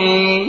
العالمين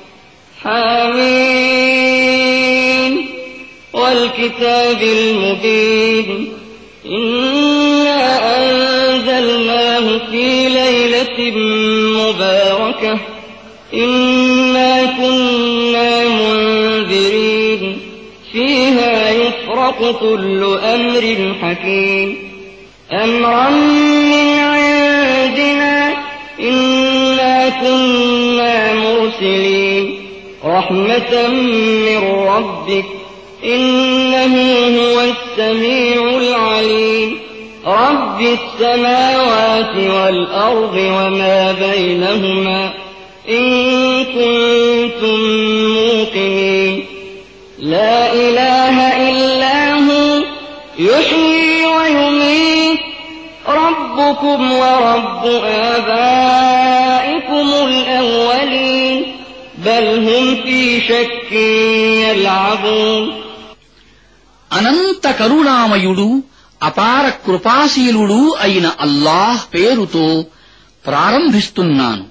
حميم والكتاب المبين إنا أنزلناه في ليلة مباركة إنا كنا منذرين فيها يفرق كل أمر حكيم أمرا من عندنا إنا كنا مرسلين رحمة من ربك إنه هو السميع العليم رب السماوات والأرض وما بينهما إن كنتم موقنين لا إله إلا هو يحيي ويميت ربكم ورب آبائكم الأولين بل هم في شك يلعبون అనంత కరుణామయుడు అపార కృపాశీలుడు అయిన అల్లాహ్ పేరుతో ప్రారంభిస్తున్నాను.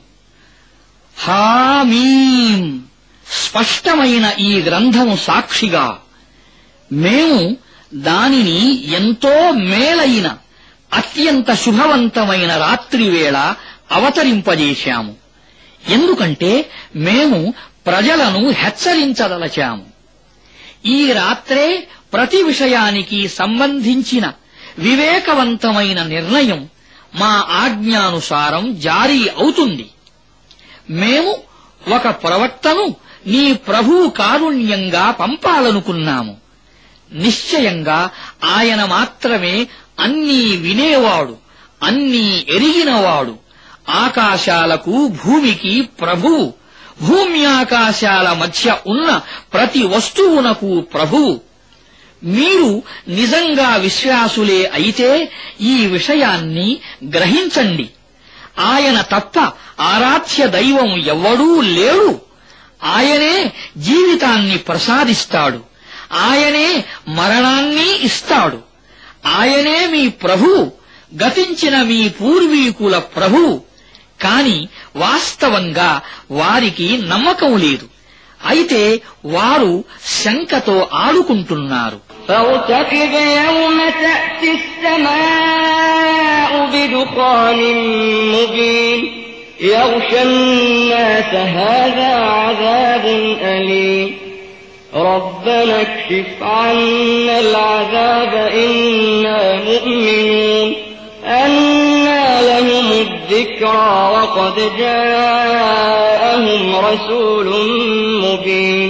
హామీం, స్పష్టమైన ఈ గ్రంథము సాక్షిగా మేము దానిని ఎంతో మేలైన అత్యంత శుభవంతమైన రాత్రివేళ అవతరింపజేశాము. ఎందుకంటే మేము ప్రజలను హెచ్చరించదలచాము. ఈ రాత్రే ప్రతి విషయానికి సంబంధించిన వివేకవంతమైన నిర్ణయం మా ఆజ్ఞానుసారం జారీ అవుతుంది. మేము ఒక ప్రవక్తను నీ ప్రభువు కారుణ్యంగా పంపాలనుకున్నాము. నిశ్చయంగా ఆయన మాత్రమే అన్నీ వినేవాడు, అన్నీ ఎరిగినవాడు. ఆకాశాలకు భూమికి ప్రభువు, భూమ్యాకాశాల మధ్య ఉన్న ప్రతి వస్తువునకు ప్రభువు. మీరు నిజంగా విశ్వాసులే అయితే ఈ విషయాన్ని గ్రహించండి. ఆయన తప్ప ఆరాధ్య దైవం ఎవ్వడూ లేడు. ఆయనే జీవితాన్ని ప్రసాదిస్తాడు, ఆయనే మరణాన్ని ఇస్తాడు. ఆయనే మీ ప్రభువు, గతించిన మీ పూర్వీకుల ప్రభువు. కాని వాస్తవంగా వారికి నమ్మకం లేదు. అయితే వారు శంకతో ఆడుకుంటున్నారు. فارتقب يوم تأتي السماء بدخان مبين يغشى الناس هذا عذاب أليم ربنا اكشف عنا العذاب إنا مؤمنون أنى لهم الذكرى وقد جاءهم رسول مبين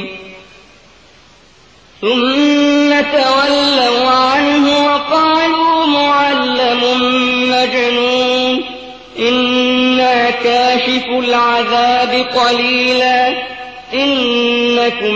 ثم تولوا عنه وقالوا معلم مجنون إنا كاشف العذاب قليلا إنكم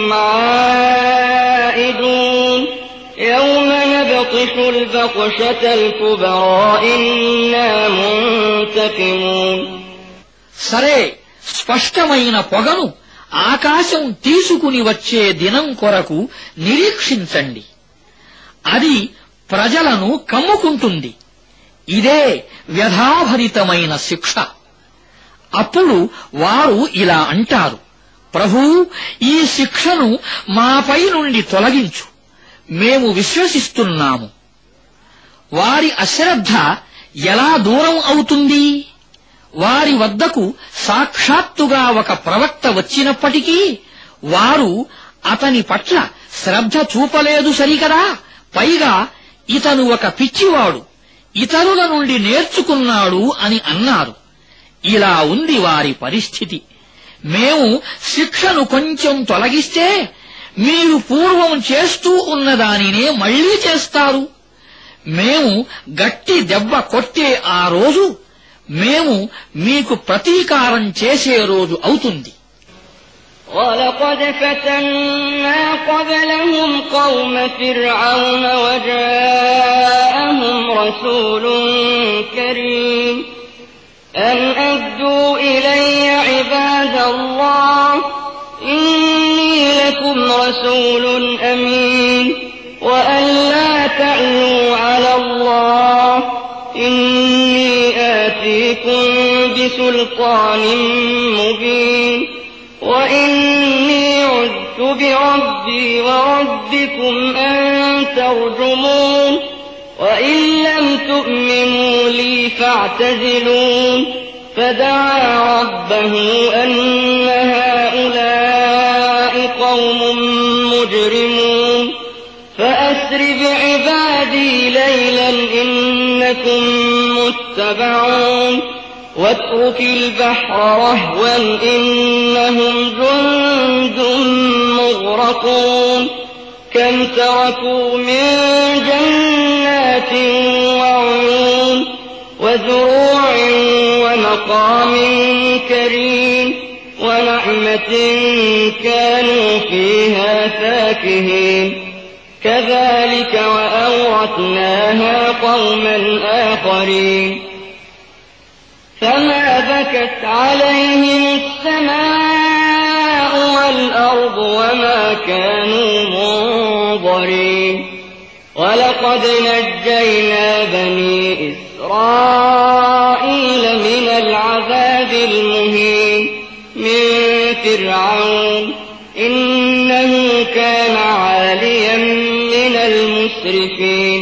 عائدون يوم نبطش البطشة الكبرى إنا منتقمون సరే, స్పష్టమైన పొగను ఆకాశం తీసుకుని వచ్చే దినం కొరకు నిరీక్షించండి. అది ప్రజలను కమ్ముకుంటుంది. ఇదే వ్యధాభరితమైన శిక్ష. అప్పుడు వారు ఇలా అంటారు, ప్రభూ, ఈ శిక్షను మాపై నుండి తొలగించు, మేము విశ్వసిస్తున్నాము. వారి అశ్రద్ధ ఎలా దూరం అవుతుంది? వారి వద్దకు సాక్షాత్తుగా ఒక ప్రవక్త వచ్చినప్పటికీ వారు అతని పట్ల శ్రద్ధ చూపలేదు సరికదా. పైగా ఇతను ఒక పిచ్చివాడు, ఇతరుల నుండి నేర్చుకున్నాడు అని అన్నారు. ఇలా ఉంది వారి పరిస్థితి. మేము శిక్షను కొంచెం తొలగిస్తే మీరు పూర్వం చేస్తూ ఉన్నదానినే మళ్లీ చేస్తారు. మేము గట్టి దెబ్బ కొట్టే ఆ రోజు మేము మీకు ప్రతీకారం చేసే రోజు అవుతుంది. وَلَقَدْ فَتَنَّا قَبْلَهُمْ قَوْمَ فِرْعَوْنَ وَجَاءَهُمْ رَسُولٌ كَرِيمٌ أَنْ أَدُّوا إِلَيَّ عِبَادَ اللَّهِ إِنِّي لَكُمْ رَسُولٌ أَمِينٌ وَأَنْ لَا تَعْلُوا عَلَى اللَّهِ إِنِّي آتِيكُمْ بِسُلْطَانٍ مُبِينٍ وإني عذت بربي وربكم أن ترجمون وإن لم تؤمنوا لي فاعتزلون فدعا ربه أن هؤلاء قوم مجرمون فأسر بعبادي ليلا إنكم متبعون واترك البحر رهوا إنهم جند مغرقون كم تركوا من جنات وعيون وزروع ومقام كريم ونعمة كانوا فيها فاكهين كذلك وأورثناها قوما آخرين فما بكت عليهم السماء والأرض وما كانوا منظرين ولقد نجينا بني إسرائيل من العذاب المهين من فرعون إنه كان عاليا من المسرفين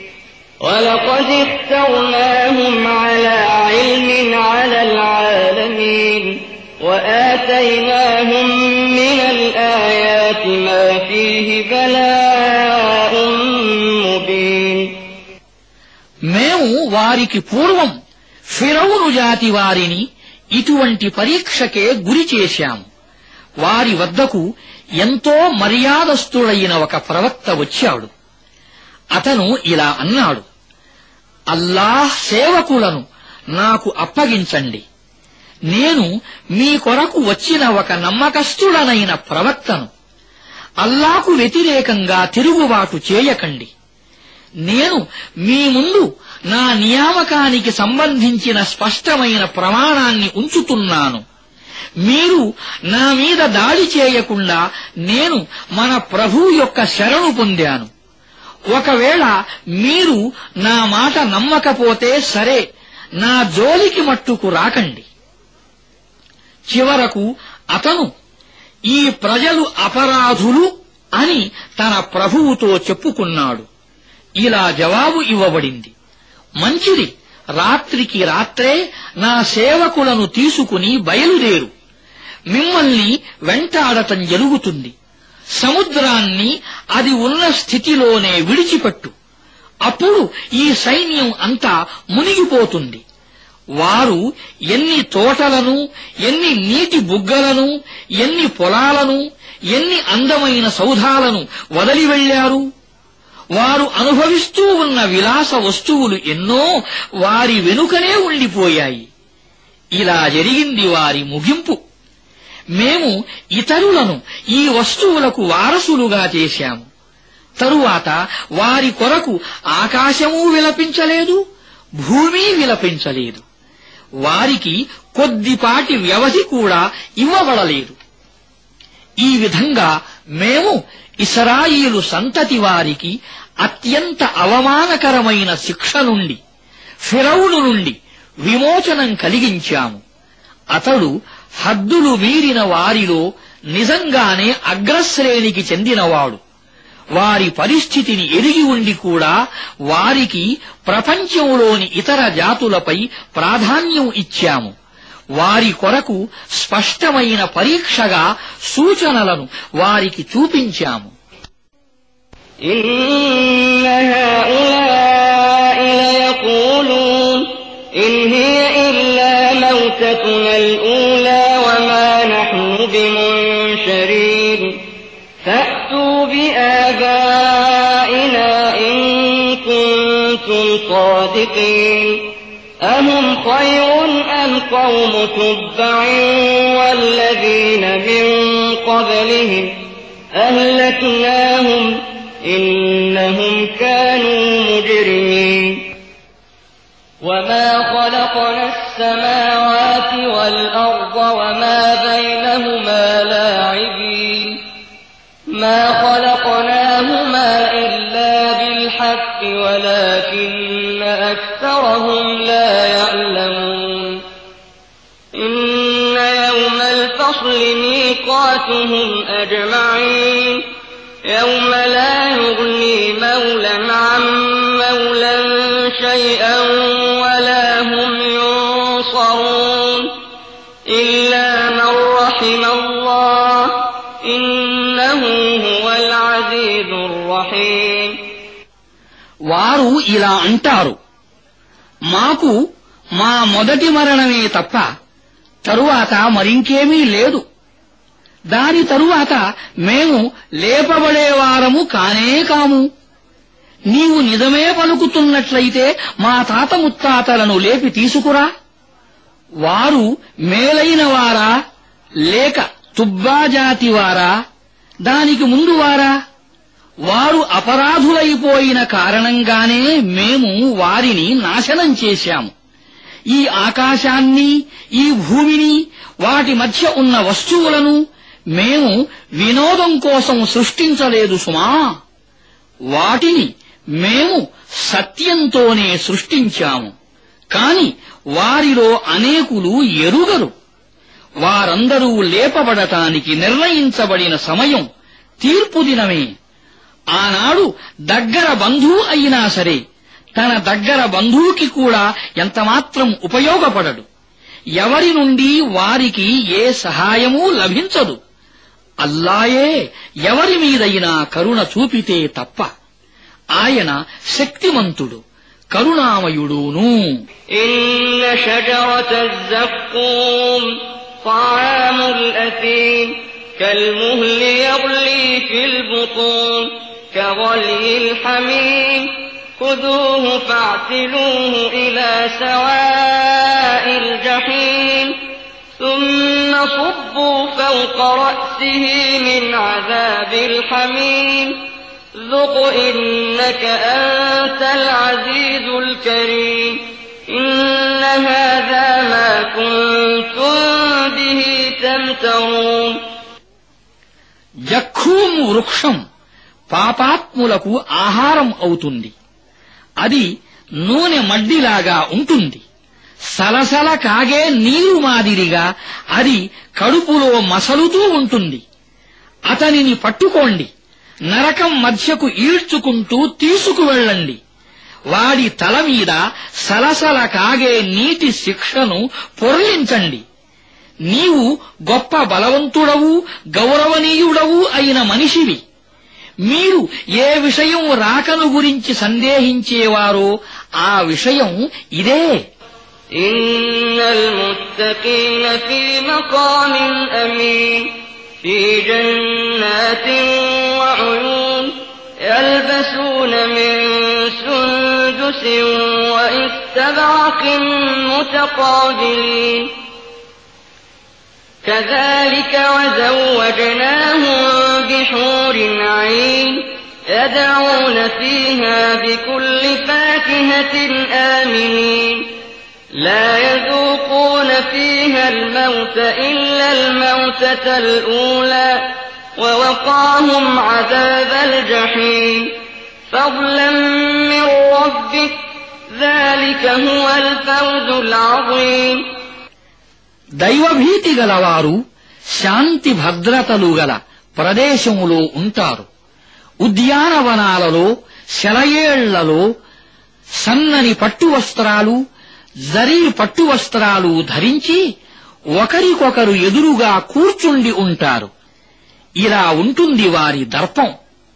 ولقد اخترناهم على علم على العالمين وآتيناهم من الآيات ما فيه بلاء مبين మేము వారికి పూర్వం ఫిరౌను జాతి వారిని ఇటువంటి పరీక్షకే గురి చేశాము. వారి వద్దకు ఎంతో మర్యాదస్తుడైన ఒక ప్రవక్త వచ్చాడు. అతను ఇలా అన్నాడు, అల్లాహ్ సేవకులను నాకు అప్పగించండి. నేను మీ కొరకు వచ్చిన ఒక నమ్మకస్తుడనైన ప్రవక్తను. అల్లాహకు వ్యతిరేకంగా తిరుగుబాటు చేయకండి. నేను మీ ముందు నా నియామకానికి సంబంధించిన స్పష్టమైన ప్రమాణాన్ని ఉంచుతున్నాను. మీరు నా మీద దాడి చేయకుండా నేను మన ప్రభువు యొక్క శరణు పొందాను. ఒకవేళ మీరు నా మాట నమ్మకపోతే సరే, నా జోలికి మట్టుకు రాకండి. చివరకు అతను ఈ ప్రజలు అపరాధులు అని తన ప్రభువుతో చెప్పుకున్నాడు. ఇలా జవాబు ఇవ్వబడింది, మంచిది, రాత్రికి రాత్రే నా సేవకులను తీసుకుని బయలుదేరు. మిమ్మల్ని వెంటాడటం జరుగుతుంది. సముద్రాన్ని అది ఉన్న స్థితిలోనే విడిచిపెట్టు. అప్పుడు ఈ సైన్యం అంతా మునిగిపోతుంది. వారు ఎన్ని తోటలను, ఎన్ని నీటి బుగ్గలను, ఎన్ని పొలాలను, ఎన్ని అందమైన సౌధాలను వదిలి వెళ్లారు. వారు అనుభవిస్తూ ఉన్న విలాస వస్తువులు ఎన్నో వారి వెనుకనే ఉండిపోయాయి. ఇలా జరిగింది వారి ముగింపు. మేము ఇతరులను ఈ వస్తువులకు వారసులుగా చేశాము. తరువాత వారి కొరకు ఆకాశమూ విలపించలేదు, భూమి విలపించలేదు. వారికి కొద్దిపాటి వ్యవధి కూడా ఇవ్వబడలేదు. ఈ విధంగా మేము ఇశ్రాయేలు సంతతి వారికి అత్యంత అవమానకరమైన శిక్ష నుండి, ఫిరౌను నుండి విమోచనం కలిగించాము. అతడు హద్దులు మీరిన వారిలో నిజంగానే అగ్రశ్రేణికి చెందినవాడు. వారి పరిస్థితిని ఎరిగి ఉండి కూడా వారికి ప్రపంచంలోని ఇతర జాతులపై ప్రాధాన్యం ఇచ్చాము. వారి కొరకు స్పష్టమైన పరీక్షగా సూచనలను వారికి చూపించాము. إن هؤلاء ليقولون إن هي إلا موتتنا الأولى وما نحن بمنشرين فأتوا بآبائنا إن كنتم صادقين أهم خير أم قوم تبع والذين من قبلهم أهلكناهم إنهم كانوا مجرمين وما خلقنا السماوات والأرض وما بينهما لاعبين ما خلقناهما إلا بالحق ولكن أكثرهم لا يعلمون إن يوم الفصل الفصل ميقاتهم أجمعين يوم لا يغني مولى عن مولى شيئا ولا هم ينصرون إلا من رحم الله إنه هو العزيز الرحيم. వారు ఇలా అంటారు, మాకు మా మొదటి మరణమే తప్ప తరువాత మరింకేమీ లేదు. దాని తరువాత మేము లేపబడేవారము కానే కాము. నీవు నిజమే పలుకుతున్నట్లయితే మా తాత ముత్తాతలను లేపి తీసుకురా. వారు మేలైన వారా లేక తుబ్బాజాతి వారా, దానికి ముందు వారా? వారు అపరాధులైపోయిన కారణంగానే మేము వారిని నాశనం చేశాము. ఈ ఆకాశాన్ని, ఈ భూమిని, వాటి మధ్య ఉన్న వస్తువులను మేము వినోదం కోసం సృష్టించలేదు సుమా. వాటిని మేము సత్యంతోనే సృష్టించాము. కాని వారిలో అనేకులు ఎరుగరు. వారందరూ లేపబడటానికి నిర్ణయించబడిన సమయం తీర్పు దినమే. ఆనాడు దగ్గర బంధువు అయినా సరే తన దగ్గర బంధువుకి కూడా ఎంతమాత్రం ఉపయోగపడడు. ఎవరి నుండి వారికి ఏ సహాయమూ లభించదు. అల్లాయే ఎవరి మీదైనా కరుణ చూపితే తప్ప. ఆయన శక్తిమంతుడు, కరుణామయుడును. ఇన్న షజరతజ్ జక్కూమ్ తాఅముల్ అతీమ్ కల్ముహ్లి యగ్లీ ఫిల్ బుతూన్ కగల్యిల్ హమీమ్ خذوه فاعتلوه إلى سواء الجحيم ثم صبوا فوق رأسه من عذاب الحميم ذق إنك أنت العزيز الكريم إن هذا ما كنتم به تمترون. జక్కూం వృక్షం పాపాత్ములకు ఆహారం అవుతుంది. అది నూనె మడ్డిలాగా ఉంటుంది. సలసల కాగే నీరు మాదిరిగా అది కడుపులో మసలుతూ ఉంటుంది. అతనిని పట్టుకోండి, నరకం మధ్యకు ఈడ్చుకుంటూ తీసుకువెళ్ళండి. వాడి తల మీద సలసల కాగే నీటి శిక్షను పొరలించండి. నీవు గొప్ప బలవంతుడవు, గౌరవనీయుడవు అయిన మనిషివి. మీరు ఏ విషయం రాకను గురించి సందేహించేవారో ఆ విషయం ఇదే. ఇన్నల్ ముత్తకీన ఫీ మకామిన్ అమీన్ ఫీ జన్నాతిన్ వఉయూన్ యల్బసూన మిన్ సుందుసిన్ వఇస్తబ్రకిన్ ముతకాబిలీన్ كذلك وزوجناهم بحور عين يدعون فيها بكل فاكهة آمنين لا يذوقون فيها الموت إلا الموتة الأولى ووقاهم عذاب الجحيم فضلا من ربك ذلك هو الفوز العظيم. దైవభీతి గలవారు శాంతి భద్రతలు గల ప్రదేశములో ఉంటారు. ఉద్యానవనాలలో, సెలయేళ్లలో సన్నని పట్టువస్త్రాలు, జరీ పట్టువస్త్రాలు ధరించి ఒకరికొకరు ఎదురుగా కూర్చుండి ఉంటారు. ఇలా ఉంటుంది వారి దర్పం.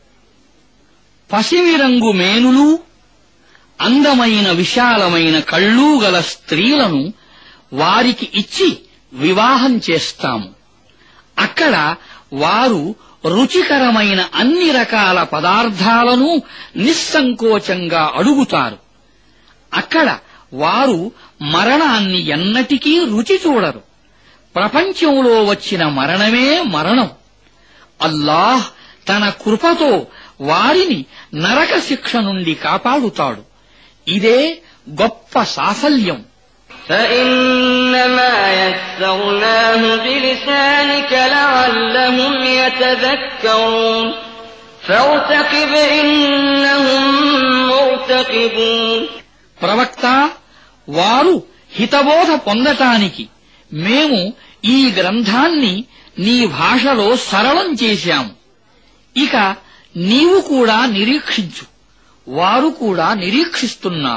పసిమిరంగు మేనులు, అందమైన విశాలమైన కళ్ళూ గల స్త్రీలను వారికి ఇచ్చి వివాహం చేస్తాము. అక్కడ వారు రుచికరమైన అన్ని రకాల పదార్థాలను నిస్సంకోచంగా అడుగుతారు. అక్కడ వారు మరణాన్ని ఎన్నటికీ రుచి చూడరు. ప్రపంచంలో వచ్చిన మరణమే మరణం. అల్లాహ్ తన కృపతో వారిని నరక శిక్ష నుండి కాపాడుతాడు. ఇదే గొప్ప సాఫల్యం. فإنما يسرناه بلسانك لعلهم يتذكرون فارتقب إنهم مرتقبون. ప్రవక్త, వారు హితబోధ పొందటానికి మేము ఈ గ్రంథాన్ని నీ భాషలో సరళం చేశాము. ఇక నీవు కూడా నిరీక్షించు, వారు కూడా నిరీక్షిస్తున్నారు.